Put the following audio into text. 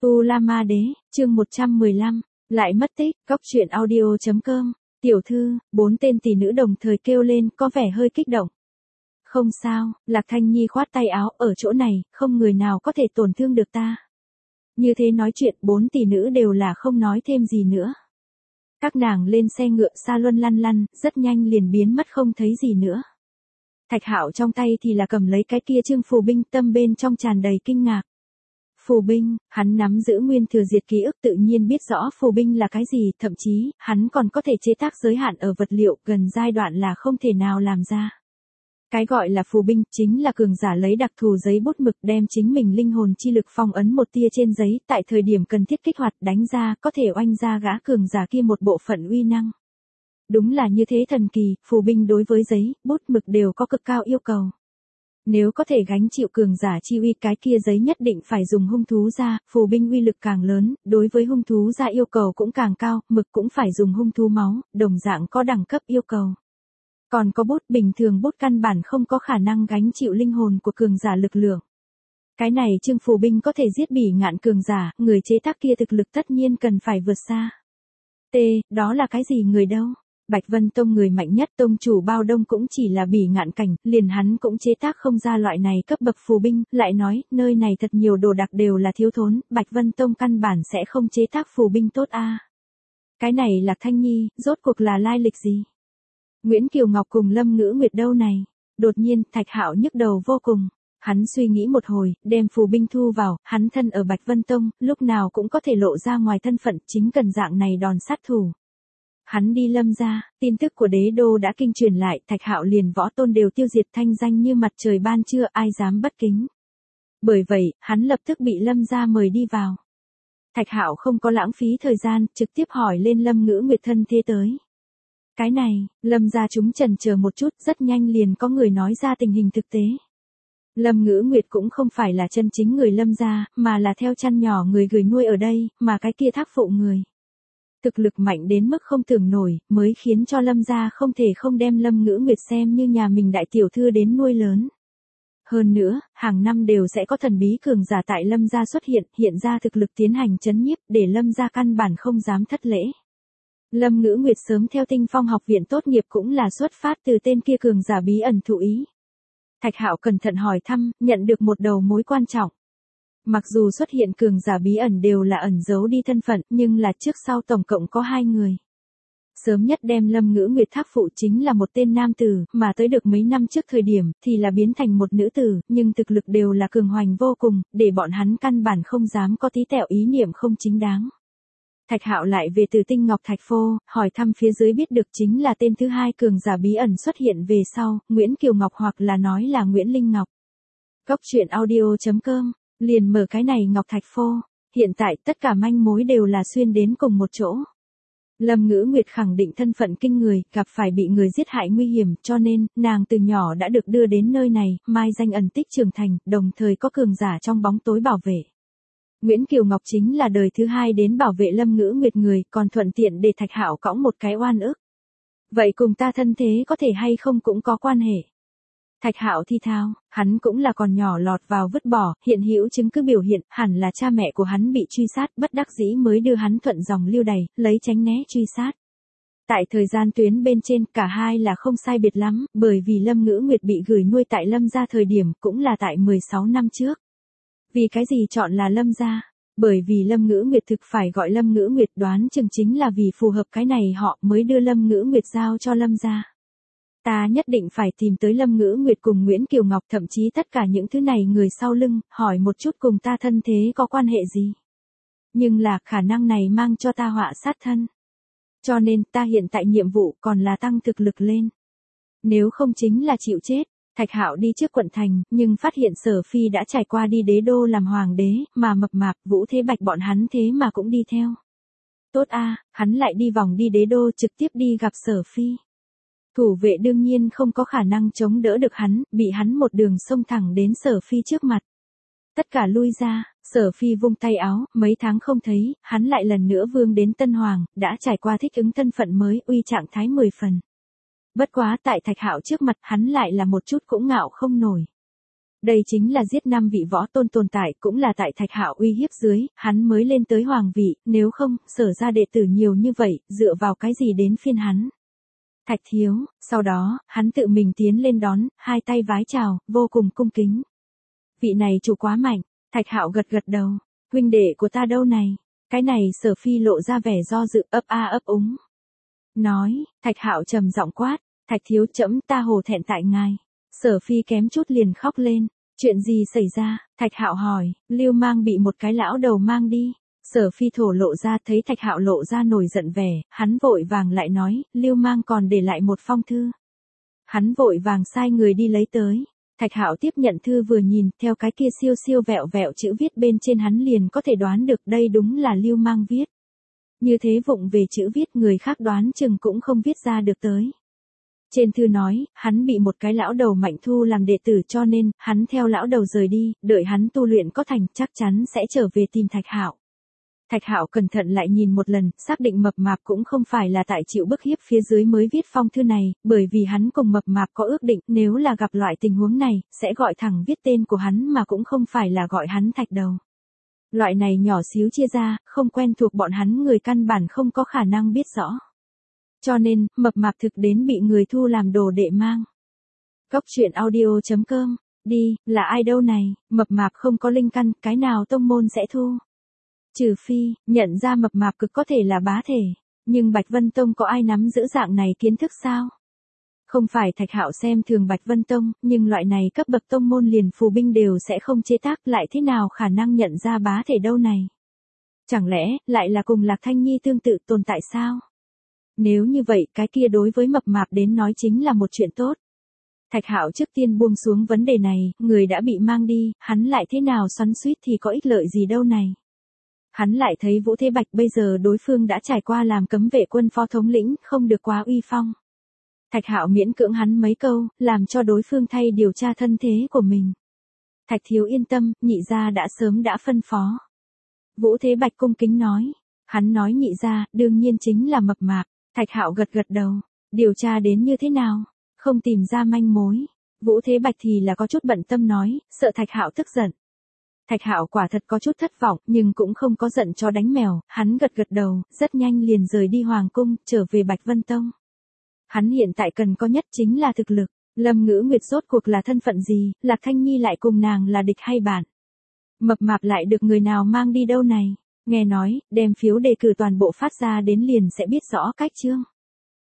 U La Ma Đế, chương 115, lại mất tích, góc truyện audio.com, tiểu thư, 4 tên tỷ nữ đồng thời kêu lên có vẻ hơi kích động. Không sao, Lạc Thanh Nhi khoát tay áo, ở chỗ này, không người nào có thể tổn thương được ta. Như thế nói chuyện, 4 tỷ nữ đều là không nói thêm gì nữa. Các nàng lên xe ngựa xa luân lăn lăn, rất nhanh liền biến mất không thấy gì nữa. Thạch Hạo trong tay thì là cầm lấy cái kia chương phù binh, tâm bên trong tràn đầy kinh ngạc. Phù binh, hắn nắm giữ nguyên thừa diệt ký ức, tự nhiên biết rõ phù binh là cái gì, thậm chí, hắn còn có thể chế tác giới hạn ở vật liệu, gần giai đoạn là không thể nào làm ra. Cái gọi là phù binh, chính là cường giả lấy đặc thù giấy bút mực đem chính mình linh hồn chi lực phong ấn một tia trên giấy, tại thời điểm cần thiết kích hoạt đánh ra, có thể oanh ra gã cường giả kia một bộ phận uy năng. Đúng là như thế thần kỳ, phù binh đối với giấy, bút mực đều có cực cao yêu cầu. Nếu có thể gánh chịu cường giả chi uy, cái kia giấy nhất định phải dùng hung thú ra, phù binh uy lực càng lớn, đối với hung thú ra yêu cầu cũng càng cao, mực cũng phải dùng hung thú máu, đồng dạng có đẳng cấp yêu cầu. Còn có bút, bình thường bút căn bản không có khả năng gánh chịu linh hồn của cường giả lực lượng. Cái này chương phù binh có thể giết Bỉ Ngạn cường giả, người chế tác kia thực lực tất nhiên cần phải vượt xa. Đó là cái gì người đâu? Bạch Vân Tông người mạnh nhất, tông chủ Bao Đông cũng chỉ là Bỉ Ngạn cảnh, liền hắn cũng chế tác không ra loại này cấp bậc phù binh, lại nói, nơi này thật nhiều đồ đặc đều là thiếu thốn, Bạch Vân Tông căn bản sẽ không chế tác phù binh tốt a. Cái này Lạc Thanh Nhi, rốt cuộc là lai lịch gì? Nguyễn Kiều Ngọc cùng Lâm Ngữ Nguyệt đâu này? Đột nhiên, Thạch Hạo nhức đầu vô cùng. Hắn suy nghĩ một hồi, đem phù binh thu vào, hắn thân ở Bạch Vân Tông, lúc nào cũng có thể lộ ra ngoài thân phận, chính cần dạng này đòn sát thủ. Hắn đi Lâm gia, tin tức của đế đô đã kinh truyền lại, Thạch Hạo liền võ tôn đều tiêu diệt, thanh danh như mặt trời ban trưa, ai dám bất kính. Bởi vậy, hắn lập tức bị Lâm gia mời đi vào. Thạch Hạo không có lãng phí thời gian, trực tiếp hỏi lên Lâm Ngữ Nguyệt thân thế tới. Cái này, Lâm gia chúng chần chờ một chút, rất nhanh liền có người nói ra tình hình thực tế. Lâm Ngữ Nguyệt cũng không phải là chân chính người Lâm gia, mà là theo chăn nhỏ người gửi nuôi ở đây, mà cái kia thác phụ người. Thực lực mạnh đến mức không tưởng nổi, mới khiến cho Lâm gia không thể không đem Lâm Ngữ Nguyệt xem như nhà mình đại tiểu thư đến nuôi lớn. Hơn nữa, hàng năm đều sẽ có thần bí cường giả tại Lâm gia xuất hiện ra thực lực tiến hành trấn nhiếp, để Lâm gia căn bản không dám thất lễ. Lâm Ngữ Nguyệt sớm theo Tinh Phong học viện tốt nghiệp cũng là xuất phát từ tên kia cường giả bí ẩn thụ ý. Thạch Hạo cẩn thận hỏi thăm, nhận được một đầu mối quan trọng. Mặc dù xuất hiện cường giả bí ẩn đều là ẩn giấu đi thân phận, nhưng là trước sau tổng cộng có 2 người. Sớm nhất đem Lâm Ngữ Nguyệt thác phụ chính là một tên nam tử, mà tới được mấy năm trước thời điểm, thì là biến thành một nữ tử, nhưng thực lực đều là cường hoành vô cùng, để bọn hắn căn bản không dám có tí tẹo ý niệm không chính đáng. Thạch Hạo lại về từ Tinh Ngọc Thạch Phô, hỏi thăm phía dưới biết được chính là tên thứ 2 cường giả bí ẩn xuất hiện về sau, Nguyễn Kiều Ngọc hoặc là nói là Nguyễn Linh Ngọc. Góc truyện audio.com, liền mở cái này Ngọc Thạch Phô, hiện tại tất cả manh mối đều là xuyên đến cùng một chỗ. Lâm Ngữ Nguyệt khẳng định thân phận kinh người, gặp phải bị người giết hại nguy hiểm, cho nên, nàng từ nhỏ đã được đưa đến nơi này, mai danh ẩn tích trưởng thành, đồng thời có cường giả trong bóng tối bảo vệ. Nguyễn Kiều Ngọc chính là đời thứ 2 đến bảo vệ Lâm Ngữ Nguyệt người, còn thuận tiện để Thạch Hạo cõng một cái oan ức. Vậy cùng ta thân thế có thể hay không cũng có quan hệ. Thạch Hạo thi thao, hắn cũng là còn nhỏ lọt vào vứt bỏ, hiện hữu chứng cứ biểu hiện, hẳn là cha mẹ của hắn bị truy sát, bất đắc dĩ mới đưa hắn thuận dòng lưu đày, lấy tránh né truy sát. Tại thời gian tuyến bên trên, cả hai là không sai biệt lắm, bởi vì Lâm Ngữ Nguyệt bị gửi nuôi tại Lâm gia thời điểm, cũng là tại 16 năm trước. Vì cái gì chọn là Lâm gia? Bởi vì Lâm Ngữ Nguyệt thực phải gọi Lâm Ngữ Nguyệt, đoán chừng chính là vì phù hợp cái này họ mới đưa Lâm Ngữ Nguyệt giao cho Lâm gia. Ta nhất định phải tìm tới Lâm Ngữ Nguyệt cùng Nguyễn Kiều Ngọc, thậm chí tất cả những thứ này người sau lưng, hỏi một chút cùng ta thân thế có quan hệ gì. Nhưng là khả năng này mang cho ta họa sát thân. Cho nên ta hiện tại nhiệm vụ còn là tăng thực lực lên. Nếu không chính là chịu chết. Thạch Hạo đi trước quận thành, nhưng phát hiện Sở Phi đã trải qua đi đế đô làm hoàng đế, mà Mập Mạp, Vũ Thế Bạch bọn hắn thế mà cũng đi theo. Tốt a, hắn lại đi vòng đi đế đô trực tiếp đi gặp Sở Phi. Thủ vệ đương nhiên không có khả năng chống đỡ được hắn, bị hắn một đường xông thẳng đến Sở Phi trước mặt. Tất cả lui ra, Sở Phi vung tay áo, mấy tháng không thấy, hắn lại lần nữa vương đến Tân Hoàng, đã trải qua thích ứng thân phận mới, uy trạng thái 10 phần. Bất quá tại Thạch Hạo trước mặt hắn lại là một chút cũng ngạo không nổi. Đây chính là giết 5 vị võ tôn tồn tại, cũng là tại Thạch Hạo uy hiếp dưới, hắn mới lên tới hoàng vị, nếu không, Sở ra đệ tử nhiều như vậy, dựa vào cái gì đến phiên hắn. Thạch thiếu, sau đó, hắn tự mình tiến lên đón, hai tay vái chào, vô cùng cung kính. Vị này chủ quá mạnh, Thạch Hạo gật gật đầu, huynh đệ của ta đâu này? Cái này Sở Phi lộ ra vẻ do dự, ấp a ấp úng. Nói, Thạch Hạo trầm giọng quát, Thạch thiếu, trẫm ta hổ thẹn tại ngài. Sở Phi kém chút liền khóc lên, chuyện gì xảy ra? Thạch Hạo hỏi, Lưu Mang bị một cái lão đầu mang đi. Sở Phi thổ lộ ra, thấy Thạch Hạo lộ ra nổi giận vẻ, hắn vội vàng lại nói, Lưu Mang còn để lại một phong thư. Hắn vội vàng sai người đi lấy tới. Thạch Hạo tiếp nhận thư vừa nhìn, theo cái kia siêu siêu vẹo vẹo chữ viết bên trên hắn liền có thể đoán được đây đúng là Lưu Mang viết. Như thế vụng về chữ viết người khác đoán chừng cũng không viết ra được tới. Trên thư nói, hắn bị một cái lão đầu mạnh thu làm đệ tử cho nên, hắn theo lão đầu rời đi, đợi hắn tu luyện có thành, chắc chắn sẽ trở về tìm Thạch Hạo. Thạch Hạo cẩn thận lại nhìn một lần, xác định Mập Mạp cũng không phải là tại chịu bức hiếp phía dưới mới viết phong thư này, bởi vì hắn cùng Mập Mạp có ước định, nếu là gặp loại tình huống này, sẽ gọi thẳng viết tên của hắn mà cũng không phải là gọi hắn Thạch đầu. Loại này nhỏ xíu chia ra, không quen thuộc bọn hắn người căn bản không có khả năng biết rõ. Cho nên, Mập Mạp thực đến bị người thu làm đồ đệ mang. Góc truyện audio.com, đi, là ai đâu này, Mập Mạp không có linh căn, cái nào tông môn sẽ thu. Trừ phi, nhận ra Mập Mạp cực có thể là bá thể, nhưng Bạch Vân Tông có ai nắm giữ dạng này kiến thức sao? Không phải Thạch Hạo xem thường Bạch Vân Tông, nhưng loại này cấp bậc tông môn liền phù binh đều sẽ không chế tác, lại thế nào khả năng nhận ra bá thể đâu này? Chẳng lẽ, lại là cùng Lạc Thanh Nhi tương tự tồn tại sao? Nếu như vậy, cái kia đối với Mập Mạp đến nói chính là một chuyện tốt. Thạch Hạo trước tiên buông xuống vấn đề này, người đã bị mang đi, hắn lại thế nào xoắn xuýt thì có ích lợi gì đâu này. Hắn lại thấy Vũ Thế Bạch bây giờ đối phương đã trải qua làm cấm vệ quân phó thống lĩnh, không được quá uy phong. Thạch Hạo miễn cưỡng hắn mấy câu, làm cho đối phương thay điều tra thân thế của mình. Thạch thiếu yên tâm, nhị gia đã sớm đã phân phó. Vũ Thế Bạch cung kính nói. Hắn nói nhị gia, đương nhiên chính là Mập Mạp. Thạch Hạo gật gật đầu. Điều tra đến như thế nào? Không tìm ra manh mối. Vũ Thế Bạch thì là có chút bận tâm nói, sợ Thạch Hạo tức giận. Thạch Hạo quả thật có chút thất vọng, nhưng cũng không có giận cho đánh mèo, hắn gật gật đầu, rất nhanh liền rời đi Hoàng Cung, trở về Bạch Vân Tông. Hắn hiện tại cần có nhất chính là thực lực, Lâm Ngữ Nguyệt rốt cuộc là thân phận gì, Lạc Thanh Nhi lại cùng nàng là địch hay bạn. Mập Mạp lại được người nào mang đi đâu này, nghe nói, đem phiếu đề cử toàn bộ phát ra đến liền sẽ biết rõ cách chương.